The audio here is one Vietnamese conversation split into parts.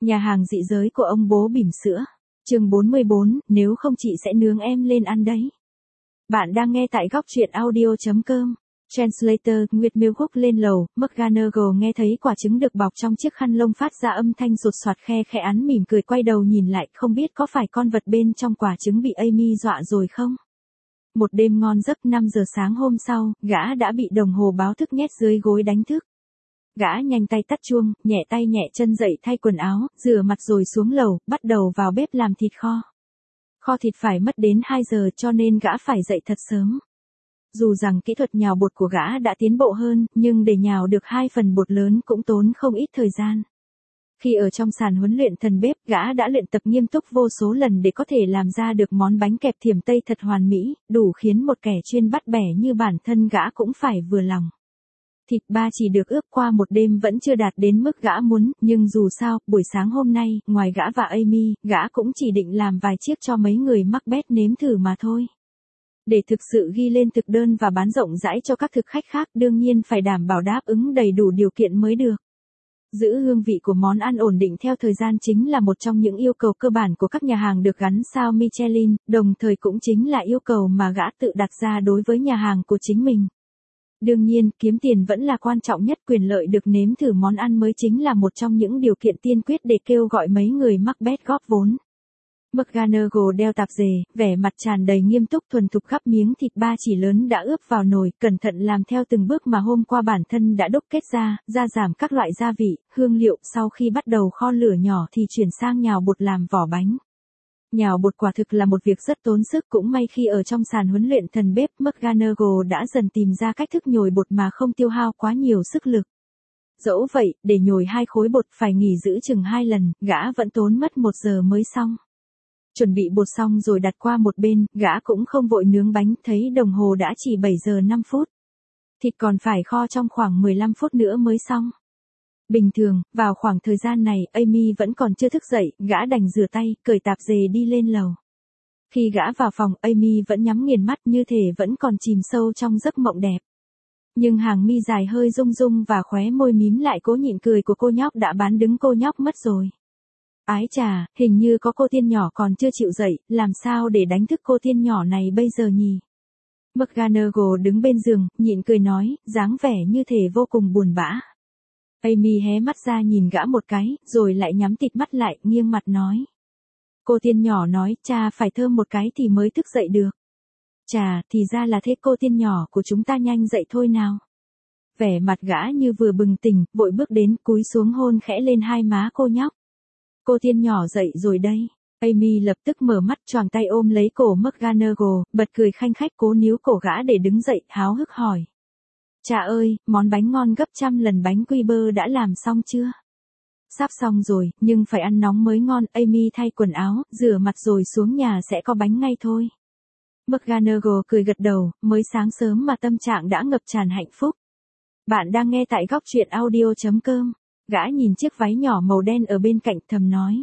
Nhà hàng dị giới của ông bố bỉm sữa. Chương 44, nếu không chị sẽ nướng em lên ăn đấy. Bạn đang nghe tại góc truyện audio.com. Translator, Nguyệt Miêu Quốc lên lầu, McGonagall nghe thấy quả trứng được bọc trong chiếc khăn lông phát ra âm thanh sột soạt khe khẽ án mỉm cười quay đầu nhìn lại, không biết có phải con vật bên trong quả trứng bị Amy dọa rồi không? Một đêm ngon giấc 5 giờ sáng hôm sau, gã đã bị đồng hồ báo thức nhét dưới gối đánh thức. Gã nhanh tay tắt chuông, nhẹ tay nhẹ chân dậy thay quần áo, rửa mặt rồi xuống lầu, bắt đầu vào bếp làm thịt kho. Kho thịt phải mất đến 2 giờ cho nên gã phải dậy thật sớm. Dù rằng kỹ thuật nhào bột của gã đã tiến bộ hơn, nhưng để nhào được 2 phần bột lớn cũng tốn không ít thời gian. Khi ở trong sàn huấn luyện thần bếp, gã đã luyện tập nghiêm túc vô số lần để có thể làm ra được món bánh kẹp thiểm Tây thật hoàn mỹ, đủ khiến một kẻ chuyên bắt bẻ như bản thân gã cũng phải vừa lòng. Thịt ba chỉ được ướp qua một đêm vẫn chưa đạt đến mức gã muốn, nhưng dù sao, buổi sáng hôm nay, ngoài gã và Amy, gã cũng chỉ định làm vài chiếc cho mấy người Macbeth nếm thử mà thôi. Để thực sự ghi lên thực đơn và bán rộng rãi cho các thực khách khác, đương nhiên phải đảm bảo đáp ứng đầy đủ điều kiện mới được. Giữ hương vị của món ăn ổn định theo thời gian chính là một trong những yêu cầu cơ bản của các nhà hàng được gắn sao Michelin, đồng thời cũng chính là yêu cầu mà gã tự đặt ra đối với nhà hàng của chính mình. Đương nhiên, kiếm tiền vẫn là quan trọng nhất, quyền lợi được nếm thử món ăn mới chính là một trong những điều kiện tiên quyết để kêu gọi mấy người Macbeth góp vốn. McGonagall đeo tạp dề, vẻ mặt tràn đầy nghiêm túc thuần thục gắp miếng thịt ba chỉ lớn đã ướp vào nồi, cẩn thận làm theo từng bước mà hôm qua bản thân đã đúc kết ra giảm các loại gia vị, hương liệu, sau khi bắt đầu kho lửa nhỏ thì chuyển sang nhào bột làm vỏ bánh. Nhào bột quả thực là một việc rất tốn sức, cũng may khi ở trong sàn huấn luyện thần bếp, McGonagall đã dần tìm ra cách thức nhồi bột mà không tiêu hao quá nhiều sức lực. Dẫu vậy, để nhồi 2 khối bột phải nghỉ giữ chừng 2 lần, gã vẫn tốn mất 1 giờ mới xong. Chuẩn bị bột xong rồi đặt qua một bên, gã cũng không vội nướng bánh, thấy đồng hồ đã chỉ 7 giờ 5 phút. Thịt còn phải kho trong khoảng 15 phút nữa mới xong. Bình thường, vào khoảng thời gian này, Amy vẫn còn chưa thức dậy, gã đành rửa tay, cởi tạp dề đi lên lầu. Khi gã vào phòng, Amy vẫn nhắm nghiền mắt như thể vẫn còn chìm sâu trong giấc mộng đẹp. Nhưng hàng mi dài hơi rung rung và khóe môi mím lại cố nhịn cười của cô nhóc đã bán đứng cô nhóc mất rồi. Ái chà, hình như có cô tiên nhỏ còn chưa chịu dậy, làm sao để đánh thức cô tiên nhỏ này bây giờ nhỉ? McGonagall đứng bên giường, nhịn cười nói, dáng vẻ như thể vô cùng buồn bã. Amy hé mắt ra nhìn gã một cái, rồi lại nhắm tịt mắt lại, nghiêng mặt nói. Cô tiên nhỏ nói, cha phải thơm một cái thì mới thức dậy được. Chà, thì ra là thế, cô tiên nhỏ của chúng ta nhanh dậy thôi nào. Vẻ mặt gã như vừa bừng tỉnh, vội bước đến, cúi xuống hôn khẽ lên hai má cô nhóc. Cô tiên nhỏ dậy rồi đây. Amy lập tức mở mắt, choàng tay ôm lấy cổ McGonagall, bật cười khanh khách cố níu cổ gã để đứng dậy, háo hức hỏi. Cha ơi, món bánh ngon gấp trăm lần bánh quy bơ đã làm xong chưa? Sắp xong rồi, nhưng phải ăn nóng mới ngon. Amy thay quần áo, rửa mặt rồi xuống nhà sẽ có bánh ngay thôi. McGonagall cười gật đầu, mới sáng sớm mà tâm trạng đã ngập tràn hạnh phúc. Bạn đang nghe tại góc truyện audio.com. Gã nhìn chiếc váy nhỏ màu đen ở bên cạnh thầm nói.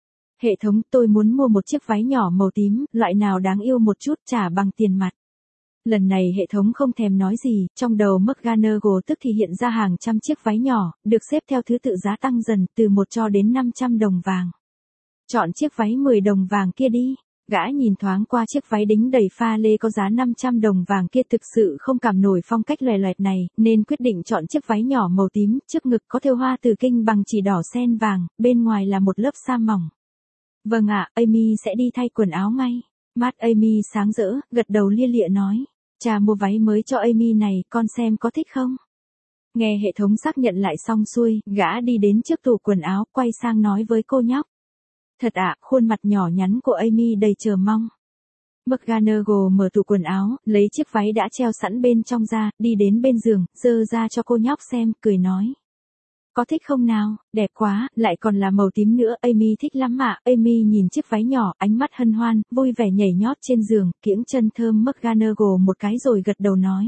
Hệ thống, tôi muốn mua một chiếc váy nhỏ màu tím, loại nào đáng yêu một chút, trả bằng tiền mặt. Lần này hệ thống không thèm nói gì, trong đầu McGonagall tức thì hiện ra hàng trăm chiếc váy nhỏ, được xếp theo thứ tự giá tăng dần, từ 1 cho đến 500 đồng vàng. Chọn chiếc váy 10 đồng vàng kia đi. Gã nhìn thoáng qua chiếc váy đính đầy pha lê có giá 500 đồng vàng kia, thực sự không cảm nổi phong cách lòe loẹt này, nên quyết định chọn chiếc váy nhỏ màu tím, trước ngực có thêu hoa từ kinh bằng chỉ đỏ sen vàng, bên ngoài là một lớp sa mỏng. Vâng ạ, Amy sẽ đi thay quần áo ngay. Mắt Amy sáng rỡ, gật đầu lia lịa nói. Cha mua váy mới cho Amy này, con xem có thích không? Nghe hệ thống xác nhận lại xong xuôi, gã đi đến trước tủ quần áo, quay sang nói với cô nhóc. Thật ạ, khuôn mặt nhỏ nhắn của Amy đầy chờ mong. McGonagall mở tủ quần áo, lấy chiếc váy đã treo sẵn bên trong ra, đi đến bên giường, giơ ra cho cô nhóc xem, cười nói. Có thích không nào, đẹp quá, lại còn là màu tím nữa, Amy thích lắm ạ. Amy nhìn chiếc váy nhỏ, ánh mắt hân hoan, vui vẻ nhảy nhót trên giường, kiễng chân thơm McGonagall một cái rồi gật đầu nói.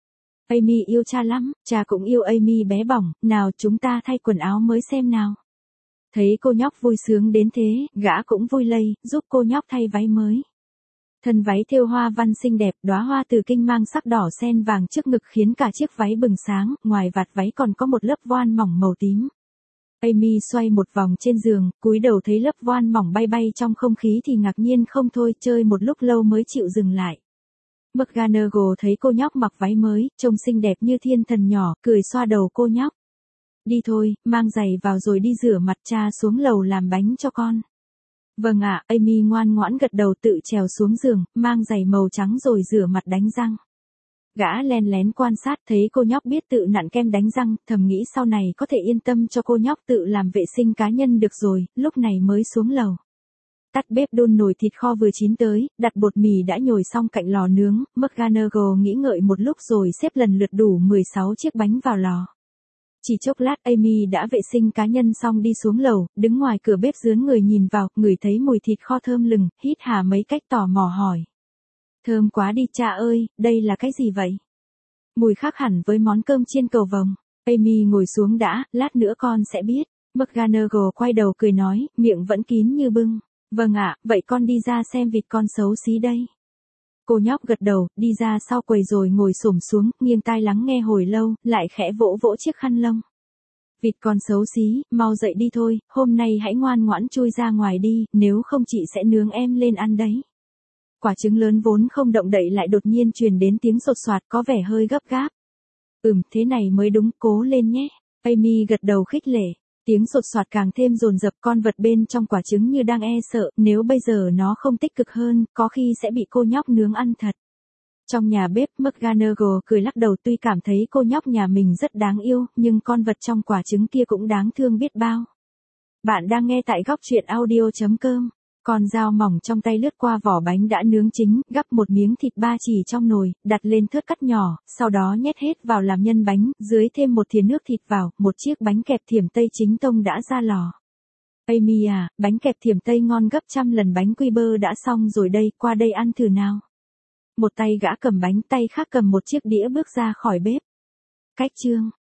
Amy yêu cha lắm, cha cũng yêu Amy bé bỏng, nào chúng ta thay quần áo mới xem nào. Thấy cô nhóc vui sướng đến thế, gã cũng vui lây, giúp cô nhóc thay váy mới. Thân váy thêu hoa văn xinh đẹp, đóa hoa từ kinh mang sắc đỏ sen vàng trước ngực khiến cả chiếc váy bừng sáng, ngoài vạt váy còn có một lớp voan mỏng màu tím. Amy xoay một vòng trên giường, cúi đầu thấy lớp voan mỏng bay bay trong không khí thì ngạc nhiên không thôi, chơi một lúc lâu mới chịu dừng lại. McGonagall thấy cô nhóc mặc váy mới, trông xinh đẹp như thiên thần nhỏ, cười xoa đầu cô nhóc. Đi thôi, mang giày vào rồi đi rửa mặt, cha xuống lầu làm bánh cho con. Vâng ạ, Amy ngoan ngoãn gật đầu tự trèo xuống giường, mang giày màu trắng rồi rửa mặt đánh răng. Gã len lén quan sát thấy cô nhóc biết tự nặn kem đánh răng, thầm nghĩ sau này có thể yên tâm cho cô nhóc tự làm vệ sinh cá nhân được rồi, lúc này mới xuống lầu. Tắt bếp đun nồi thịt kho vừa chín tới, đặt bột mì đã nhồi xong cạnh lò nướng, McGonagall nghĩ ngợi một lúc rồi xếp lần lượt đủ 16 chiếc bánh vào lò. Chỉ chốc lát Amy đã vệ sinh cá nhân xong đi xuống lầu, đứng ngoài cửa bếp dướn người nhìn vào, ngửi thấy mùi thịt kho thơm lừng, hít hà mấy cách tò mò hỏi. Thơm quá đi cha ơi, đây là cái gì vậy? Mùi khác hẳn với món cơm chiên cầu vồng. Amy ngồi xuống đã, lát nữa con sẽ biết. McGonagall quay đầu cười nói, miệng vẫn kín như bưng. Vâng ạ, vậy con đi ra xem vịt con xấu xí đây. Cô nhóc gật đầu, đi ra sau quầy rồi ngồi xổm xuống, nghiêng tai lắng nghe hồi lâu, lại khẽ vỗ vỗ chiếc khăn lông. Vịt con xấu xí, mau dậy đi thôi, hôm nay hãy ngoan ngoãn chui ra ngoài đi, nếu không chị sẽ nướng em lên ăn đấy. Quả trứng lớn vốn không động đậy lại đột nhiên truyền đến tiếng sột soạt có vẻ hơi gấp gáp. Thế này mới đúng, cố lên nhé. Amy gật đầu khích lệ. Tiếng sột soạt càng thêm dồn dập, con vật bên trong quả trứng như đang e sợ, nếu bây giờ nó không tích cực hơn, có khi sẽ bị cô nhóc nướng ăn thật. Trong nhà bếp, McGonagall cười lắc đầu, tuy cảm thấy cô nhóc nhà mình rất đáng yêu, nhưng con vật trong quả trứng kia cũng đáng thương biết bao. Bạn đang nghe tại góc truyện audio.com. Con dao mỏng trong tay lướt qua vỏ bánh đã nướng chín, gắp một miếng thịt ba chỉ trong nồi, đặt lên thớt cắt nhỏ, sau đó nhét hết vào làm nhân bánh, dưới thêm một thìa nước thịt vào, một chiếc bánh kẹp thiểm Tây chính tông đã ra lò. Amy à, bánh kẹp thiểm Tây ngon gấp trăm lần bánh quy bơ đã xong rồi đây, qua đây ăn thử nào. Một tay gã cầm bánh, tay khác cầm một chiếc đĩa bước ra khỏi bếp. Cách chương